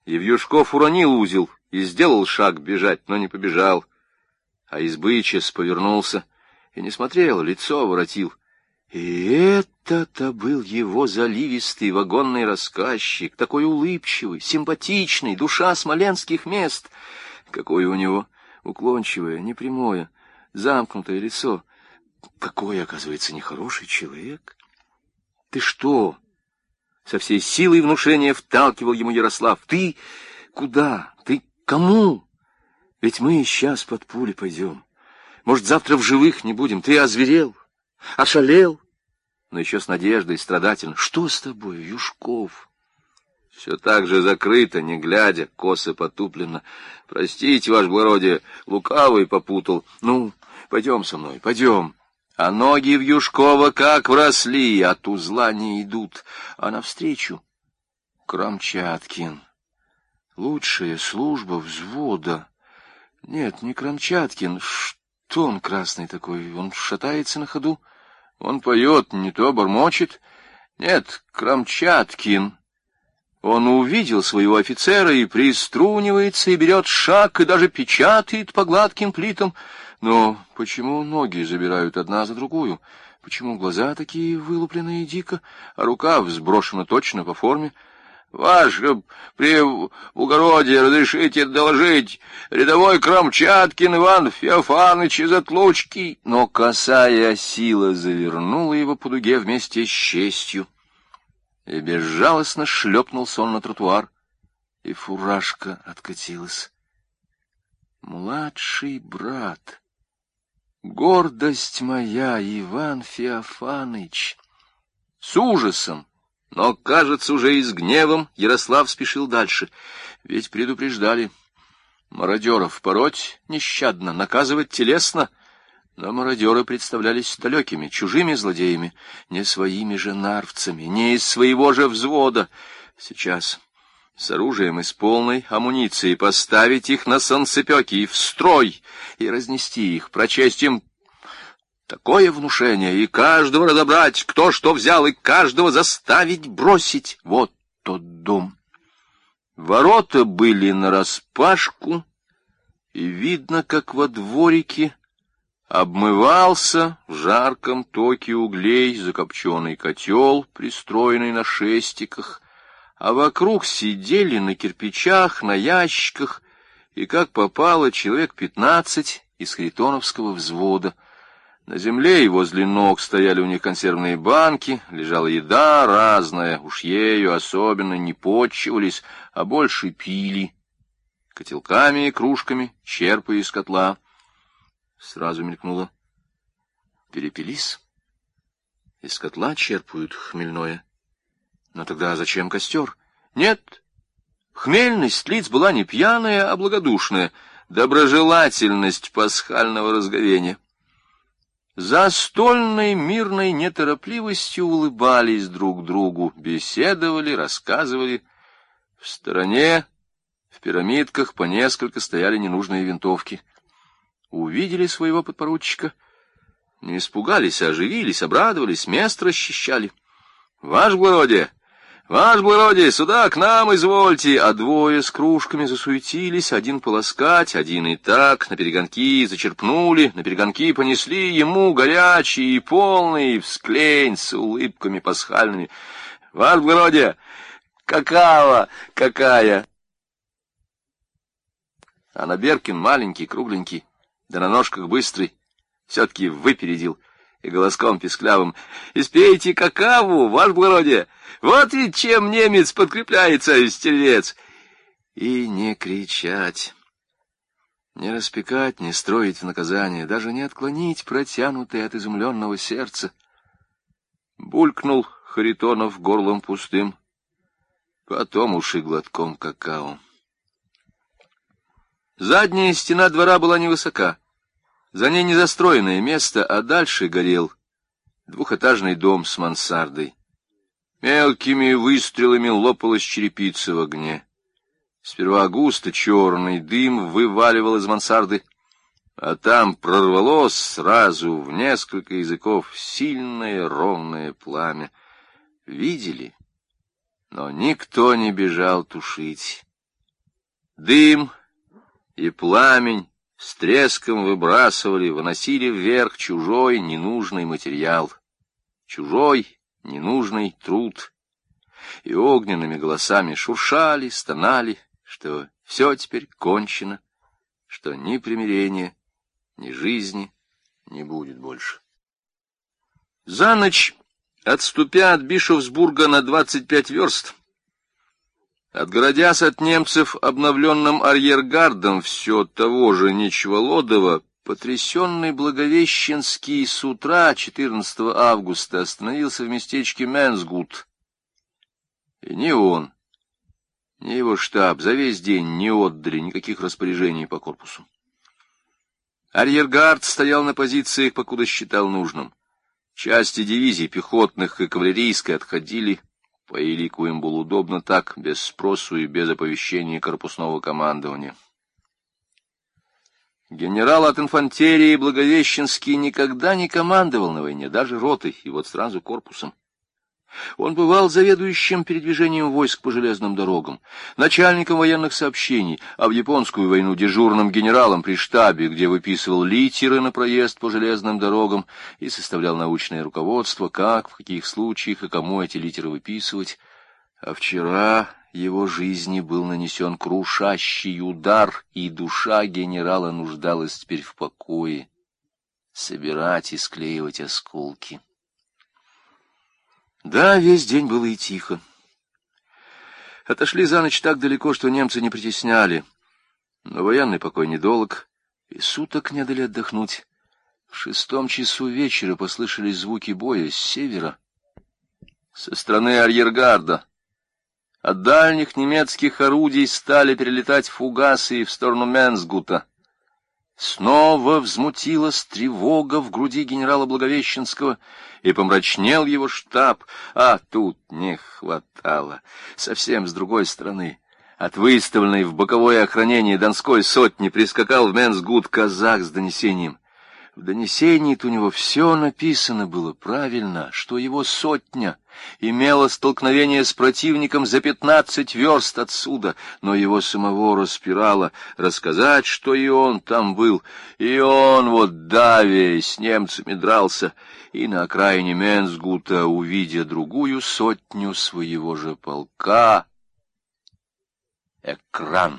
Евьюшков уронил узел и сделал шаг бежать, но не побежал. А Избычес повернулся и не смотрел, лицо воротил. И это-то был его заливистый вагонный рассказчик, такой улыбчивый, симпатичный, душа смоленских мест. Какое у него уклончивое, непрямое, замкнутое лицо. Какой, оказывается, нехороший человек. Ты что? Со всей силой внушения вталкивал ему Ярослав. Ты куда? Ты кому? Ведь мы сейчас под пули пойдем. Может, завтра в живых не будем. Ты озверел, ошалел. Но еще с надеждой, страдательно. Что с тобой, Юшков? Все так же закрыто, не глядя, косо потупленно. Простите, ваше благородие, лукавый попутал. Ну, пойдем со мной, пойдем. А ноги в Юшкова как вросли, от узла не идут. А навстречу Крамчаткин. Лучшая служба взвода. Нет, не Крамчаткин. Что он красный такой? Он шатается на ходу? Он поет, не то бормочет. Нет, Крамчаткин. Он увидел своего офицера и приструнивается, и берет шаг, и даже печатает по гладким плитам. Но почему ноги забирают одна за другую? Почему глаза такие вылупленные дико, а рука взброшена точно по форме? Ваше превугородие, разрешите доложить, рядовой Крамчаткин Иван Феофаныч из Отлучки. Но косая сила завернула его по дуге вместе с честью, и безжалостно шлепнулся он на тротуар, и фуражка откатилась. Младший брат, гордость моя, Иван Феофаныч. С ужасом, но, кажется, уже и с гневом Ярослав спешил дальше. Ведь предупреждали. Мародеров пороть нещадно, наказывать телесно. Но мародеры представлялись далекими, чужими злодеями, не своими же нарвцами, не из своего же взвода. Сейчас с оружием и с полной амуницией поставить их на санцепёки и в строй, и разнести их, прочесть им такое внушение, и каждого разобрать, кто что взял, и каждого заставить бросить. Вот тот дом. Ворота были нараспашку, и видно, как во дворике обмывался в жарком токе углей закопченный котел, пристроенный на шестиках, а вокруг сидели на кирпичах, на ящиках, и как попало человек 15 из харитоновского взвода. На земле и возле ног стояли у них консервные банки, лежала еда разная, уж ею особенно не почивались, а больше пили, котелками и кружками, черпая из котла. Сразу мелькнуло: перепились, из котла черпают хмельное. Но тогда зачем костер? Нет, хмельность лиц была не пьяная, а благодушная, доброжелательность пасхального разговения. Застольной мирной неторопливостью улыбались друг другу, беседовали, рассказывали. В стороне, в пирамидках, по несколько стояли ненужные винтовки. Увидели своего подпоручика, не испугались, а оживились, обрадовались, место расчищали. «Ваше благородие, сюда, к нам извольте!» А двое с кружками засуетились, один полоскать, один и так, на перегонки зачерпнули, на перегонки понесли ему горячий и полный всклень с улыбками пасхальными. «Ваше благородие, какая!» А Наберкин маленький, кругленький, да на ножках быстрый, все-таки выпередил и голоском писклявым: «Испейте какаву, ваше благородие! Вот ведь чем немец подкрепляется, стервец!» И не кричать, не распекать, не строить в наказание, даже не отклонить протянутое от изумленного сердца. Булькнул Харитонов горлом пустым, потом уж и глотком какао. Задняя стена двора была невысока, за ней незастроенное место, а дальше горел двухэтажный дом с мансардой. Мелкими выстрелами лопалась черепица в огне. Сперва густо черный дым вываливал из мансарды, а там прорвалось сразу в несколько языков сильное ровное пламя. Видели, но никто не бежал тушить. Дым и пламень с треском выбрасывали, выносили вверх чужой ненужный материал, чужой ненужный труд, и огненными голосами шуршали, стонали, что все теперь кончено, что ни примирения, ни жизни не будет больше. За ночь, отступя от Бишофсбурга на 25 верст, отгородясь от немцев обновленным арьергардом все того же Ничволодова, потрясенный Благовещенский с утра 14 августа остановился в местечке Менсгут. И ни он, ни его штаб за весь день не отдали никаких распоряжений по корпусу. Арьергард стоял на позициях, покуда считал нужным. Части дивизий пехотных и кавалерийской отходили. По Елику им было удобно так, без спросу и без оповещения корпусного командования. Генерал от инфантерии Благовещенский никогда не командовал на войне, даже ротой, и вот сразу корпусом. Он бывал заведующим передвижением войск по железным дорогам, начальником военных сообщений, а в японскую войну дежурным генералом при штабе, где выписывал литеры на проезд по железным дорогам и составлял научное руководство, как, в каких случаях и кому эти литеры выписывать. А вчера его жизни был нанесен крушащий удар, и душа генерала нуждалась теперь в покое, собирать и склеивать осколки. Да, весь день было и тихо. Отошли за ночь так далеко, что немцы не притесняли. Но военный покой недолг, и суток не дали отдохнуть. В 6 часу вечера послышались звуки боя с севера, со стороны арьергарда. От дальних немецких орудий стали перелетать фугасы в сторону Менсгута. Снова взмутилась тревога в груди генерала Благовещенского, и помрачнел его штаб, а тут не хватало. Совсем с другой стороны, от выставленной в боковое охранение Донской сотни, прискакал в Менсгут казак с донесением. В донесении-то у него все написано было правильно, что его сотня имела столкновение с противником за 15 верст отсюда, но его самого распирало рассказать, что и он там был, и он вот даве с немцами дрался, и на окраине Менсгута, увидя другую сотню своего же полка, экран.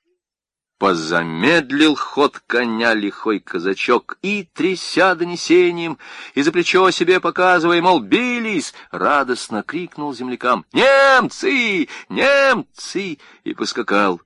Позамедлил ход коня лихой казачок и, тряся донесением, и за плечо себе показывая, мол, бились, радостно крикнул землякам: «Немцы! Немцы!» и поскакал.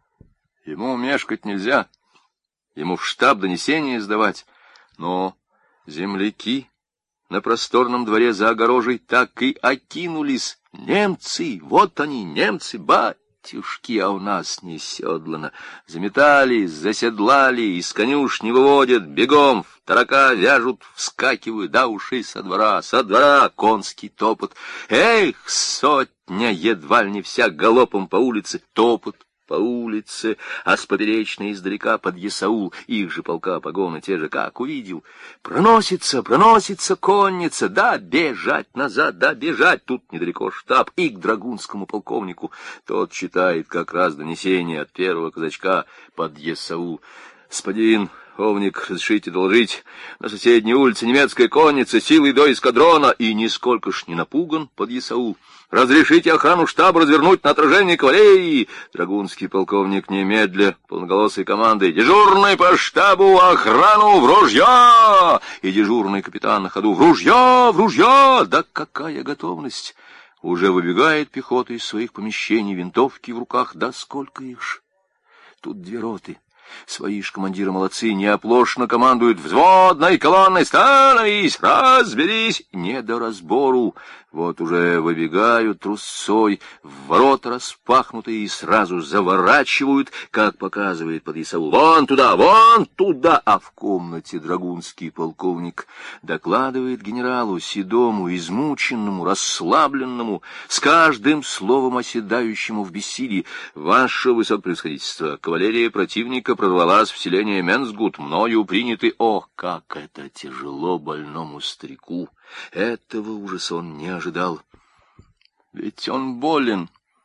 Ему мешкать нельзя, ему в штаб донесения сдавать, но земляки на просторном дворе за огорожей так и окинулись. «Немцы! Вот они, немцы! Батюшки, а у нас не седлано!» Заметались, заседлали, из конюшни выводят, бегом в тарака вяжут, вскакивают, да уши со двора, конский топот. Эх, сотня, едва ли не вся галопом по улице, топот по улице, а с поперечной издалека подъясаул, их же полка погоны те же, как увидел. Проносится конница, да бежать назад, да бежать, тут недалеко штаб, и к драгунскому полковнику. Тот читает как раз донесение от первого казачка подъясаул. «Господин Овник, разрешите доложить, на соседней улице немецкая конница силой до эскадрона», и нисколько ж не напуган подъясаул. «Разрешите охрану штаба развернуть на отражение кавалерии!» Драгунский полковник немедля полноголосой командой: «Дежурный по штабу, охрану в ружье!» И дежурный капитан на ходу: «В ружье! В ружье!» Да какая готовность! Уже выбегает пехота из своих помещений, винтовки в руках, да сколько их ж! Тут 2 роты. Свои ж командиры молодцы, неоплошно командуют: «Взводной колонной становись! Разберись!» Не до разбору. Вот уже выбегают трусцой, в ворота распахнутые, и сразу заворачивают, как показывает подъясаул: «Вон туда!» А в комнате драгунский полковник докладывает генералу, седому, измученному, расслабленному, с каждым словом оседающему в бессилии: «Ваше высокопревосходительство, кавалерия противника прорвалась в селение Менсгут, мною приняты». Ох, как это тяжело больному старику! Этого ужаса он не ожидал. Ведь он болен.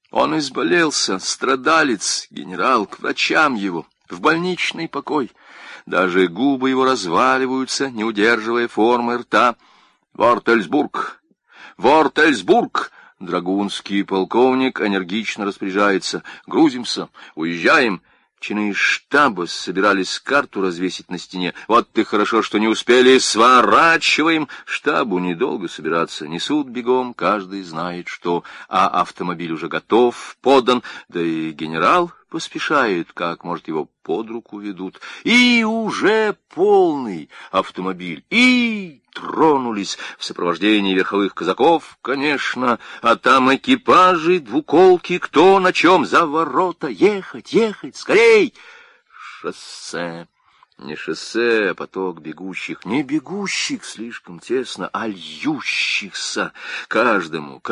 Он изболелся, страдалец, генерал, к врачам его, в больничный покой. Даже губы его разваливаются, не удерживая формы рта. «Вортельсбург! Вортельсбург!» Драгунский полковник энергично распоряжается. «Грузимся, уезжаем». Чины штаба собирались карту развесить на стене. Вот ты хорошо, что не успели, сворачиваем. Штабу недолго собираться, несут бегом, каждый знает что. А автомобиль уже готов, подан, да и генерал поспешает, как, может, его под руку ведут. И уже полный автомобиль, и тронулись в сопровождении верховых казаков, конечно, а там экипажи, двуколки, кто на чем, за ворота, ехать, ехать, скорей! Шоссе. Не шоссе, а поток бегущих, не бегущих слишком тесно, а льющихся. Каждому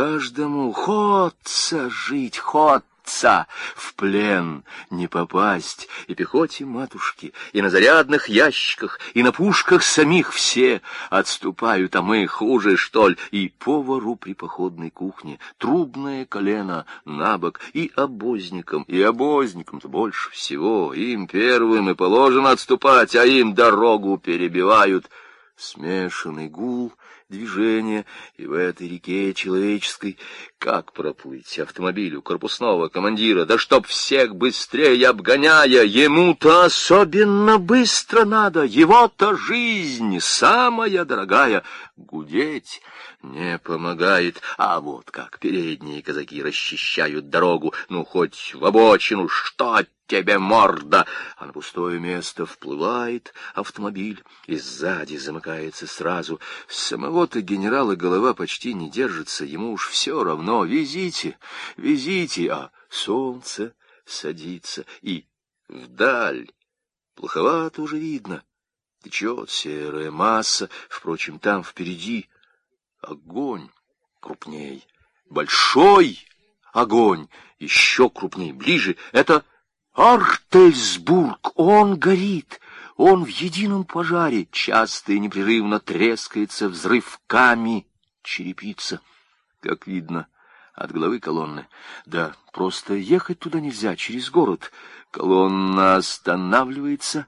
ходца жить, ходца, в плен не попасть. И пехоте матушки, и на зарядных ящиках, и на пушках самих все отступают, а мы хуже, что ли. И повару при походной кухне трубное колено набок, и обозникам-то больше всего. Им первым и положено отступать, а им дорогу перебивают. Смешанный гул, движение, и в этой реке человеческой как проплыть автомобилю корпусного командира, да чтоб всех быстрее обгоняя, ему-то особенно быстро надо, его-то жизнь самая дорогая, гудеть не помогает, а вот как передние казаки расчищают дорогу, ну хоть в обочину, что тебе морда, а на пустое место вплывает автомобиль и сзади замыкается сразу. Самого-то генерала голова почти не держится, ему уж все равно, везите, везите, а солнце садится, и вдаль, плоховато уже видно, течет серая масса, впрочем, там впереди огонь крупней, большой огонь, еще крупней, ближе, это Вортельсбург, он горит, он в едином пожаре, часто и непрерывно трескается взрывками черепица, как видно, от головы колонны. Да, просто ехать туда нельзя, через город. Колонна останавливается,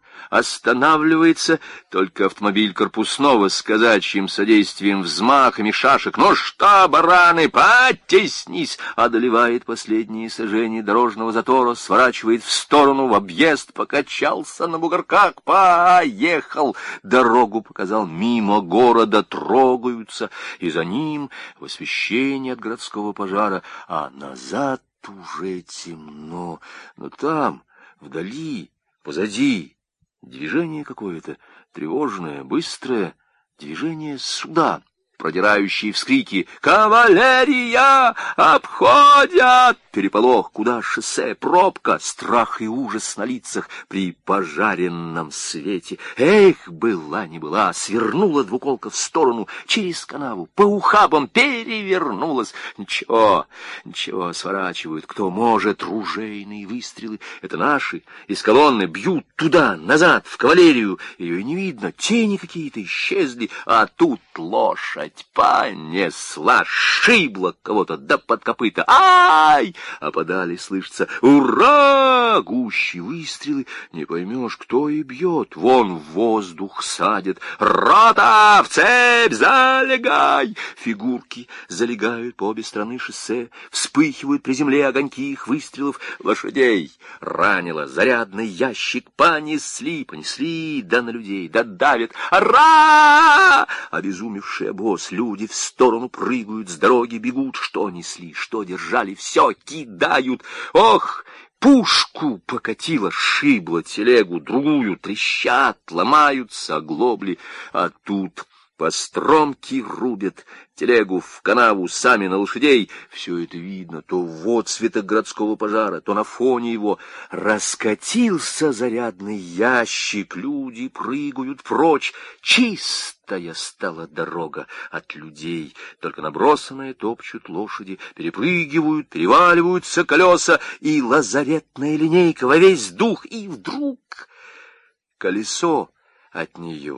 только автомобиль корпусного с казачьим содействием, взмахами шашек, ну что, бараны, потеснись, одолевает последние сажения дорожного затора, сворачивает в сторону, в объезд, покачался на бугорках, поехал, дорогу показал мимо города, трогаются, и за ним в освещении от городского пожара, а назад уже темно, но там, вдали, позади, движение какое-то, тревожное, быстрое, движение суда, продирающие вскрики «Кавалерия! Обходят!» Переполох, куда шоссе, пробка, страх и ужас на лицах при пожаренном свете. Эх, была не была, свернула двуколка в сторону, через канаву, по ухабам перевернулась. Ничего, сворачивают, кто может, ружейные выстрелы. Это наши, из колонны бьют туда, назад, в кавалерию. Ее и не видно, тени какие-то исчезли, а тут лошадь понесла, шибла кого-то, да под копыта. Ай! А подали слышится «Ура!» Гущи выстрелы, не поймешь, кто и бьет. Вон в воздух садят. «Рота! В цепь! Залегай!» Фигурки залегают по обе стороны шоссе, вспыхивают при земле огоньки их выстрелов. Лошадей ранило, зарядный ящик понесли, да на людей, да давят. «Ра!» Обезумевший обоз, люди в сторону прыгают, с дороги бегут, что несли, что держали, все кидают. Ох, пушку покатило, шибло телегу, другую, трещат, ломаются оглобли, а тут постромки рубят, телегу в канаву, сами на лошадей. Все это видно то в отсветах городского пожара, то на фоне его. Раскатился зарядный ящик, люди прыгают прочь. Чистая стала дорога от людей, только набросанные топчут лошади, перепрыгивают, переваливаются колеса, и лазаретная линейка во весь дух, и вдруг колесо от нее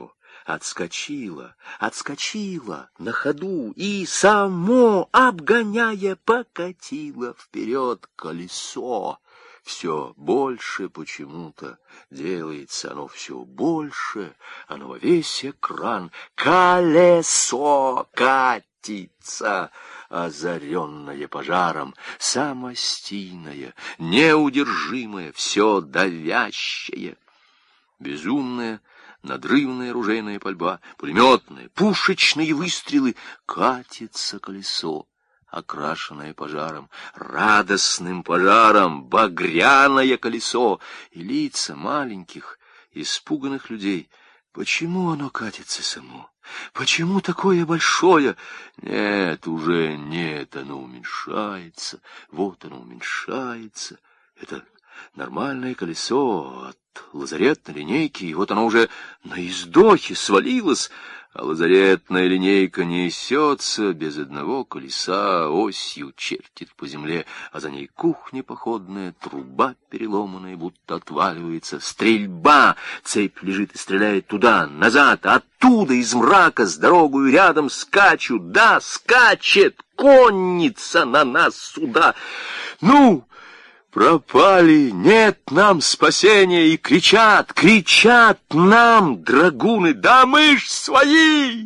отскочило на ходу и, само обгоняя, покатило вперед колесо. Все больше почему-то делается, оно все больше, оно во весь экран. Колесо катится, озаренное пожаром, самостийное, неудержимое, все давящее. Безумная, надрывная ружейная пальба, пулеметные, пушечные выстрелы. Катится колесо, окрашенное пожаром, радостным пожаром, багряное колесо, и лица маленьких, испуганных людей. Почему оно катится само? Почему такое большое? Нет, уже нет, оно уменьшается. Вот оно уменьшается. Это нормальное колесо от лазаретной линейки, и вот оно уже на издохе свалилось, а лазаретная линейка несется без одного колеса, осью чертит по земле, а за ней кухня походная, труба переломанная, будто отваливается, стрельба, цепь лежит и стреляет туда, назад, оттуда из мрака с дорогою рядом скачут, да, скачет конница на нас сюда. Ну, пропали, нет нам спасения, и кричат нам, драгуны, да мы ж свои,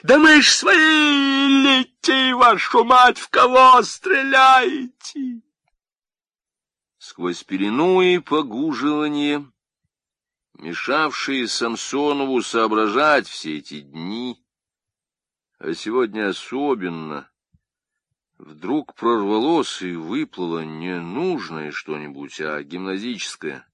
лети, вашу мать, в кого стреляете? Сквозь пелену и погуживание, мешавшие Самсонову соображать все эти дни, а сегодня особенно, вдруг прорвалось и выплыло не нужное что-нибудь, а гимназическое.